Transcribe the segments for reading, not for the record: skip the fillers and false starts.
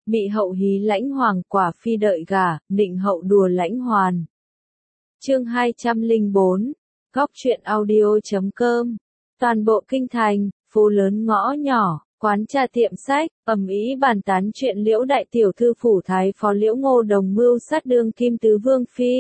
Mị hậu hí lãnh hoàng, quả phi đợi gả, nịnh hậu đùa lãnh hoàn. Chương 204, Góc truyện audio.com. Toàn bộ kinh thành, phố lớn ngõ nhỏ, quán trà tiệm sách, ầm ĩ bàn tán chuyện Liễu đại tiểu thư phủ thái phó Liễu Ngô Đồng mưu sát đương kim tứ vương phi.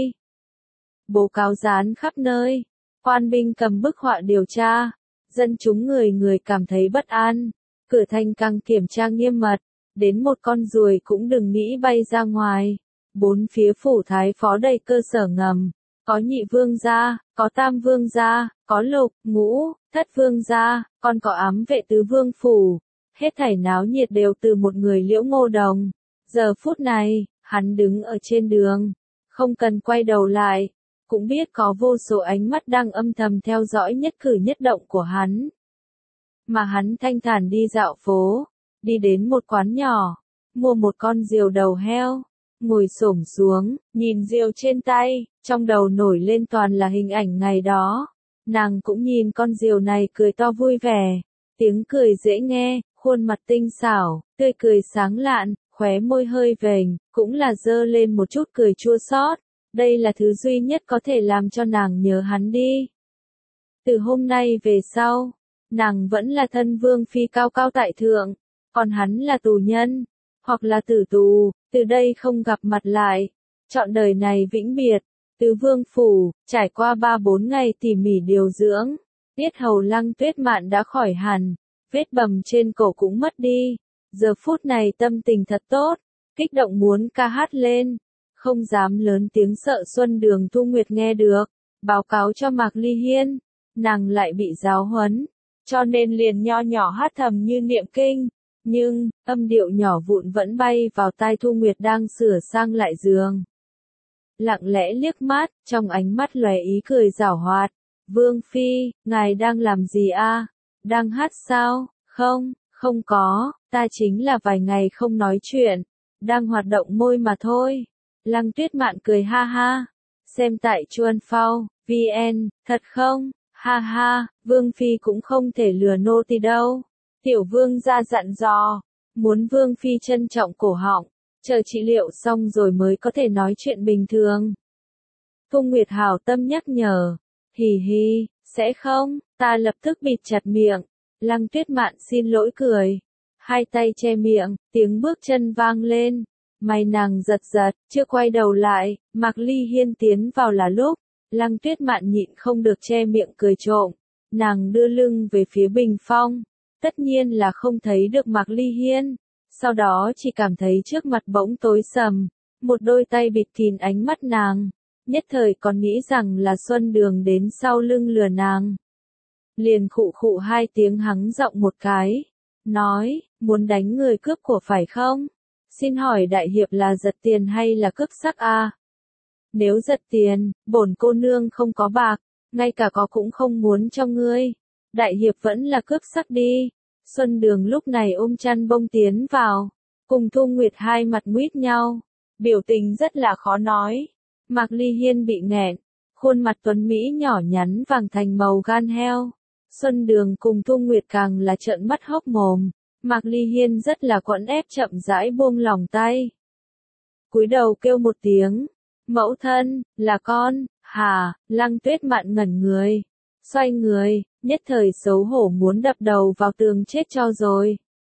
Bố cáo dán khắp nơi, quan binh cầm bức họa điều tra, dân chúng người người cảm thấy bất an, cửa thành càng kiểm tra nghiêm mật, đến một con ruồi cũng đừng nghĩ bay ra ngoài. Bốn phía phủ thái phó đầy cơ sở ngầm, có nhị vương gia, có tam vương gia, có lục, ngũ, thất vương gia, còn có ám vệ tứ vương phủ. Hết thảy náo nhiệt đều từ một người Liễu Ngô Đồng. Giờ phút này, hắn đứng ở trên đường, không cần quay đầu lại, cũng biết có vô số ánh mắt đang âm thầm theo dõi nhất cử nhất động của hắn. Mà hắn thanh thản đi dạo phố, đi đến một quán nhỏ, mua một con diều đầu heo, ngồi xổm xuống, nhìn diều trên tay, trong đầu nổi lên toàn là hình ảnh ngày đó. Nàng cũng nhìn con diều này cười to vui vẻ, tiếng cười dễ nghe, khuôn mặt tinh xảo, tươi cười sáng lạn, khóe môi hơi vểnh, cũng là dơ lên một chút cười chua xót. Đây là thứ duy nhất có thể làm cho nàng nhớ hắn đi. Từ hôm nay về sau, nàng vẫn là thân vương phi cao cao tại thượng, còn hắn là tù nhân, hoặc là tử tù, từ đây không gặp mặt lại, trọn đời này vĩnh biệt. Tứ vương phủ, trải qua 3-4 ngày tỉ mỉ điều dưỡng, Tiết hầu Lăng Tuyết Mạn đã khỏi hẳn, vết bầm trên cổ cũng mất đi, giờ phút này tâm tình thật tốt, kích động muốn ca hát lên, không dám lớn tiếng sợ Xuân Đường Thu Nguyệt nghe được, báo cáo cho Mạc Ly Hiên, nàng lại bị giáo huấn, cho nên liền nho nhỏ hát thầm như niệm kinh, nhưng, âm điệu nhỏ vụn vẫn bay vào tai Thu Nguyệt đang sửa sang lại giường. Lặng lẽ liếc mắt, trong ánh mắt lóe ý cười giảo hoạt. Vương phi, ngài đang làm gì a? Đang hát sao? Không, không có, ta chính là vài ngày không nói chuyện, đang hoạt động môi mà thôi. Lăng Tuyết Mạn cười ha ha. Xem tại Chuan Phao, VN, thật không? Ha ha, vương phi cũng không thể lừa nô tỳ đâu. Tiểu vương gia dặn dò, muốn vương phi trân trọng cổ họng, chờ trị liệu xong rồi mới có thể nói chuyện bình thường. Thu Nguyệt hảo tâm nhắc nhở, hì hì, sẽ không, ta lập tức bịt chặt miệng. Lăng Tuyết Mạn xin lỗi cười, hai tay che miệng, tiếng bước chân vang lên, mày nàng giật giật, chưa quay đầu lại, Mạc Ly Hiên tiến vào là lúc, Lăng Tuyết Mạn nhịn không được che miệng cười trộm, nàng đưa lưng về phía bình phong, tất nhiên là không thấy được Mạc Ly Hiên. Sau đó chỉ cảm thấy trước mặt bỗng tối sầm, một đôi tay bịt kín ánh mắt nàng, nhất thời còn nghĩ rằng là Xuân Đường đến sau lưng lừa nàng. Liền khụ khụ hai tiếng hắng giọng một cái, nói, muốn đánh người cướp của phải không? Xin hỏi đại hiệp là giật tiền hay là cướp sắc a? Nếu giật tiền, bổn cô nương không có bạc, ngay cả có cũng không muốn cho ngươi. Đại hiệp vẫn là cướp sắc đi. Xuân Đường lúc này ôm chăn bông tiến vào, cùng Thu Nguyệt hai mặt nguýt nhau, biểu tình rất là khó nói. Mạc Ly Hiên bị nghẹn, khuôn mặt tuấn Mỹ nhỏ nhắn vàng thành màu gan heo. Xuân Đường cùng Thu Nguyệt càng là trợn mắt hốc mồm, Mạc Ly Hiên rất là quẫn ép chậm rãi buông lòng tay. Cúi đầu kêu một tiếng, mẫu thân, là con, hả? Lăng Tuyết Mạn ngẩn người, xoay người, nhất thời xấu hổ muốn đập đầu vào tường chết cho rồi.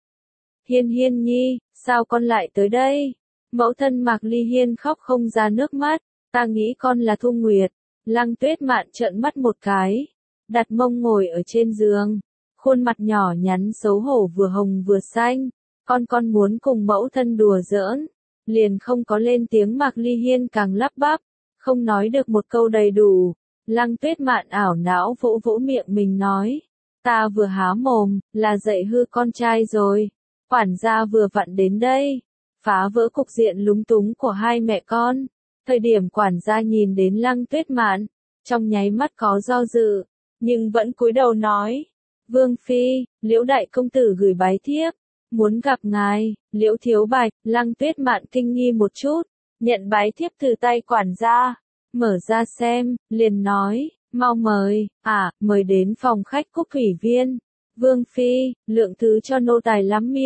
Hiên Hiên nhi, sao con lại tới đây? Mẫu thân Mạc Ly Hiên khóc không ra nước mắt, ta nghĩ con là Thu Nguyệt. Lăng Tuyết Mạn trợn mắt một cái, đặt mông ngồi ở trên giường, khuôn mặt nhỏ nhắn xấu hổ vừa hồng vừa xanh, con muốn cùng mẫu thân đùa giỡn, liền không có lên tiếng. Mạc Ly Hiên càng lắp bắp, không nói được một câu đầy đủ. Lăng Tuyết Mạn ảo não vỗ vỗ miệng mình nói, ta vừa há mồm, là dạy hư con trai rồi, quản gia vừa vặn đến đây, phá vỡ cục diện lúng túng của hai mẹ con. Thời điểm quản gia nhìn đến Lăng Tuyết Mạn, trong nháy mắt có do dự, nhưng vẫn cúi đầu nói, Vương phi, Liễu đại công tử gửi bái thiếp, muốn gặp ngài. Liễu thiếu bạch. Lăng Tuyết Mạn kinh nghi một chút, nhận bái thiếp từ tay quản gia. Mở ra xem, liền nói, mau mời, mời đến phòng khách Cúc Thủy Viên. Vương phi, lượng thứ cho nô tài lắm miệng,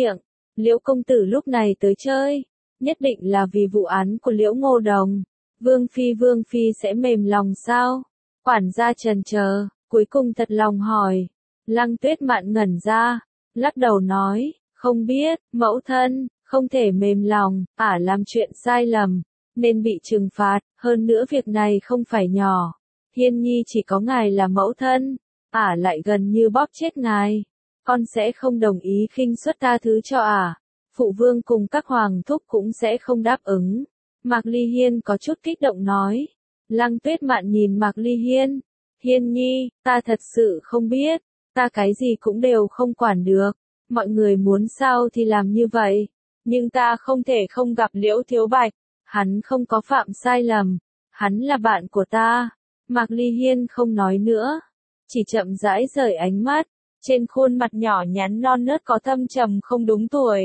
Liễu công tử lúc này tới chơi, nhất định là vì vụ án của Liễu Ngô Đồng. Vương Phi sẽ mềm lòng sao? Quản gia chần chờ, cuối cùng thật lòng hỏi. Lăng Tuyết Mạn ngẩn ra, lắc đầu nói, không biết, mẫu thân, không thể mềm lòng, ả làm chuyện sai lầm, nên bị trừng phạt, hơn nữa việc này không phải nhỏ. Hiên nhi chỉ có ngài là mẫu thân, ả lại gần như bóp chết ngài. Con sẽ không đồng ý khinh suất tha thứ cho ả. Phụ vương cùng các hoàng thúc cũng sẽ không đáp ứng. Mạc Ly Hiên có chút kích động nói. Lăng Tuyết Mạn nhìn Mạc Ly Hiên. Hiên nhi, ta thật sự không biết, ta cái gì cũng đều không quản được. Mọi người muốn sao thì làm như vậy. Nhưng ta không thể không gặp Liễu Thiếu Bạch. Hắn không có phạm sai lầm. Hắn là bạn của ta. Mạc Ly Hiên không nói nữa. Chỉ chậm rãi rời ánh mắt. Trên khuôn mặt nhỏ nhắn non nớt có thâm trầm không đúng tuổi.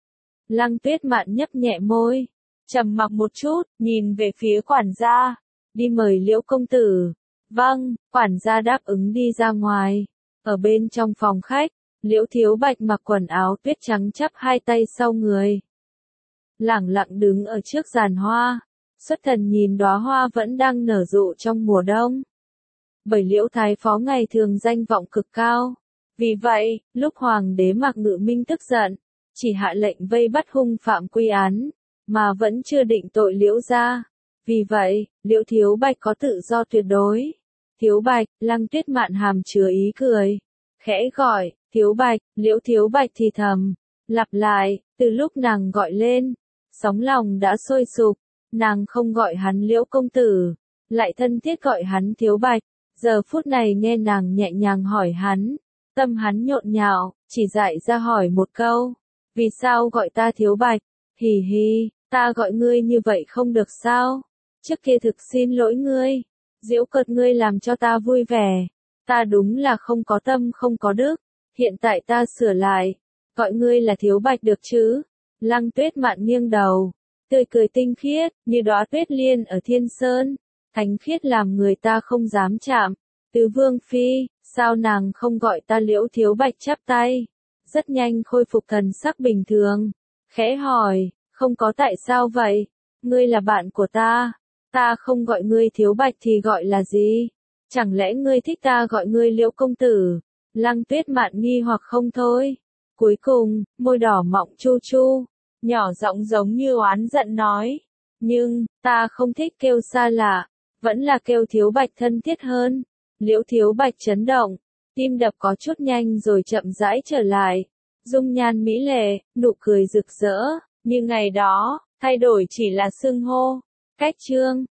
Lăng Tuyết Mạn nhấp nhẹ môi. Trầm mặc một chút, nhìn về phía quản gia. Đi mời Liễu công tử. Vâng, quản gia đáp ứng đi ra ngoài. Ở bên trong phòng khách, Liễu Thiếu Bạch mặc quần áo tuyết trắng chắp hai tay sau người. Lẳng lặng đứng ở trước giàn hoa. Xuất thần nhìn đóa hoa vẫn đang nở rộ trong mùa đông. Bởi Liễu Thái Phó ngày thường danh vọng cực cao. Vì vậy, lúc Hoàng đế Mạc Ngự Minh tức giận, chỉ hạ lệnh vây bắt hung phạm quy án, mà vẫn chưa định tội Liễu gia. Vì vậy, Liễu Thiếu Bạch có tự do tuyệt đối. Thiếu Bạch, Lăng Tuyết Mạn hàm chứa ý cười. Khẽ gọi, Thiếu Bạch, Liễu Thiếu Bạch thì thầm. Lặp lại, từ lúc nàng gọi lên, sóng lòng đã sôi sục. Nàng không gọi hắn Liễu công tử, lại thân thiết gọi hắn Thiếu Bạch. Giờ phút này nghe nàng nhẹ nhàng hỏi hắn, tâm hắn nhộn nhạo, chỉ dại ra hỏi một câu. Vì sao gọi ta Thiếu Bạch? Hì hì, ta gọi ngươi như vậy không được sao? Trước kia thực xin lỗi ngươi. Giễu cợt ngươi làm cho ta vui vẻ. Ta đúng là không có tâm không có đức. Hiện tại ta sửa lại. Gọi ngươi là Thiếu Bạch được chứ? Lăng Tuyết Mạn nghiêng đầu. Tươi cười tinh khiết, như đóa tuyết liên ở thiên sơn. Thánh khiết làm người ta không dám chạm. Tứ Vương Phi, sao nàng không gọi ta Liễu Thiếu Bạch chắp tay? Rất nhanh khôi phục thần sắc bình thường. Khẽ hỏi, không có tại sao vậy? Ngươi là bạn của ta. Ta không gọi ngươi Thiếu Bạch thì gọi là gì? Chẳng lẽ ngươi thích ta gọi ngươi Liễu công tử? Lăng Tuyết Mạn nghi hoặc không thôi. Cuối cùng, môi đỏ mọng chu chu, nhỏ giọng giống như oán giận nói. Nhưng, ta không thích kêu xa lạ, vẫn là kêu Thiếu Bạch thân thiết hơn. Liễu Thiếu Bạch chấn động, tim đập có chút nhanh rồi chậm rãi trở lại. Dung nhan mỹ lệ, nụ cười rực rỡ, như ngày đó, thay đổi chỉ là xưng hô. Cách chương